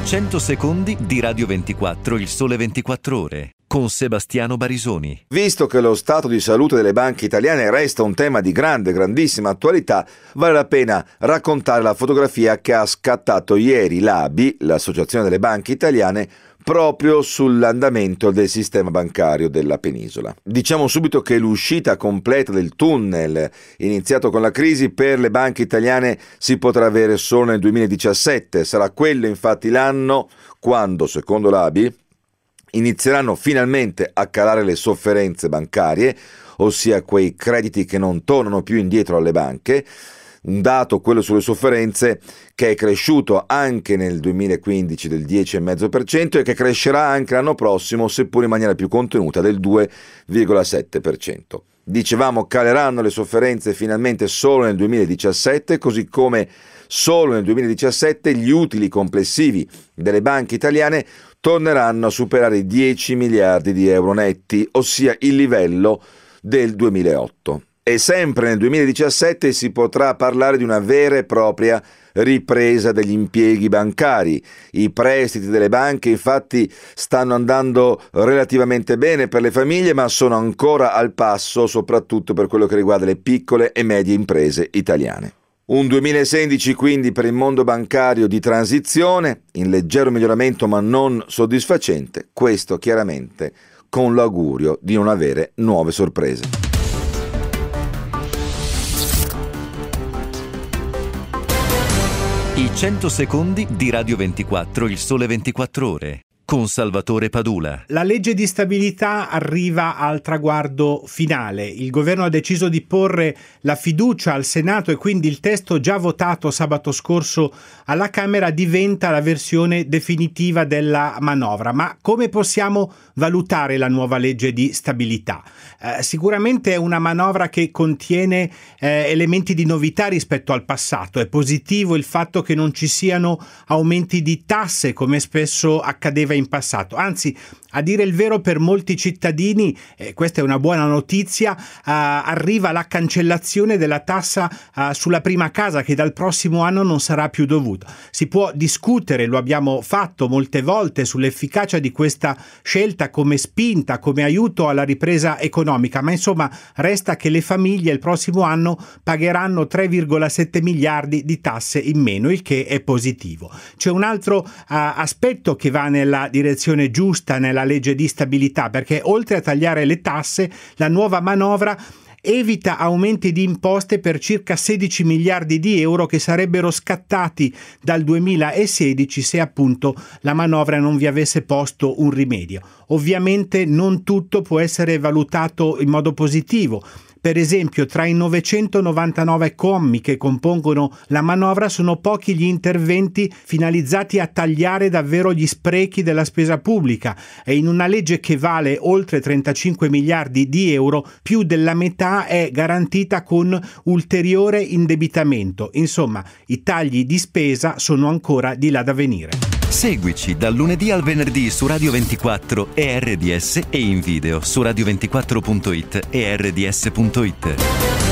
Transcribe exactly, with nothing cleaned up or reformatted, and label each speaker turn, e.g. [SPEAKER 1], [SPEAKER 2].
[SPEAKER 1] cento secondi di Radio ventiquattro, il sole ventiquattro ore, con Sebastiano Barisoni.
[SPEAKER 2] Visto che lo stato di salute delle banche italiane resta un tema di grande, grandissima attualità, vale la pena raccontare la fotografia che ha scattato ieri l'A B I, l'Associazione delle Banche Italiane, proprio sull'andamento del sistema bancario della penisola. Diciamo subito che l'uscita completa del tunnel iniziato con la crisi per le banche italiane si potrà avere solo nel duemiladiciassette. Sarà quello infatti l'anno quando, secondo l'A B I, inizieranno finalmente a calare le sofferenze bancarie, ossia quei crediti che non tornano più indietro alle banche. Un dato, quello sulle sofferenze, che è cresciuto anche nel duemilaquindici del dieci virgola cinque per cento e che crescerà anche l'anno prossimo, seppur in maniera più contenuta, del due virgola sette per cento. Dicevamo, caleranno le sofferenze finalmente solo nel duemiladiciassette, così come solo nel duemiladiciassette gli utili complessivi delle banche italiane torneranno a superare i dieci miliardi di euro netti, ossia il livello del duemilaotto. E sempre nel duemiladiciassette si potrà parlare di una vera e propria ripresa degli impieghi bancari. I prestiti delle banche infatti stanno andando relativamente bene per le famiglie, ma sono ancora al passo soprattutto per quello che riguarda le piccole e medie imprese italiane. Un duemilasedici quindi per il mondo bancario di transizione, in leggero miglioramento ma non soddisfacente, questo chiaramente con l'augurio di non avere nuove sorprese.
[SPEAKER 1] I cento secondi di Radio ventiquattro, il sole ventiquattro ore, con Salvatore Padula.
[SPEAKER 3] La legge di stabilità arriva al traguardo finale. Il governo ha deciso di porre la fiducia al Senato e quindi il testo già votato sabato scorso alla Camera diventa la versione definitiva della manovra. Ma come possiamo valutare la nuova legge di stabilità? Eh, sicuramente è una manovra che contiene eh, elementi di novità rispetto al passato. È positivo il fatto che non ci siano aumenti di tasse come spesso accadeva in passato, anzi, a dire il vero, per molti cittadini, eh, questa è una buona notizia, eh, arriva la cancellazione della tassa eh, sulla prima casa che dal prossimo anno non sarà più dovuta. Si può discutere, lo abbiamo fatto molte volte, sull'efficacia di questa scelta come spinta, come aiuto alla ripresa economica, ma insomma resta che le famiglie il prossimo anno pagheranno tre virgola sette miliardi di tasse in meno, il che è positivo. C'è un altro uh, aspetto che va nella direzione giusta nella legge di stabilità, perché oltre a tagliare le tasse, la nuova manovra evita aumenti di imposte per circa sedici miliardi di euro che sarebbero scattati dal duemilasedici se appunto la manovra non vi avesse posto un rimedio. Ovviamente non tutto può essere valutato in modo positivo. Per esempio, tra i novecentonovantanove commi che compongono la manovra sono pochi gli interventi finalizzati a tagliare davvero gli sprechi della spesa pubblica e in una legge che vale oltre trentacinque miliardi di euro, più della metà è garantita con ulteriore indebitamento. Insomma, i tagli di spesa sono ancora di là da venire.
[SPEAKER 1] Seguici dal lunedì al venerdì su Radio ventiquattro e R D S e in video su radio ventiquattro punto it e R D S punto it.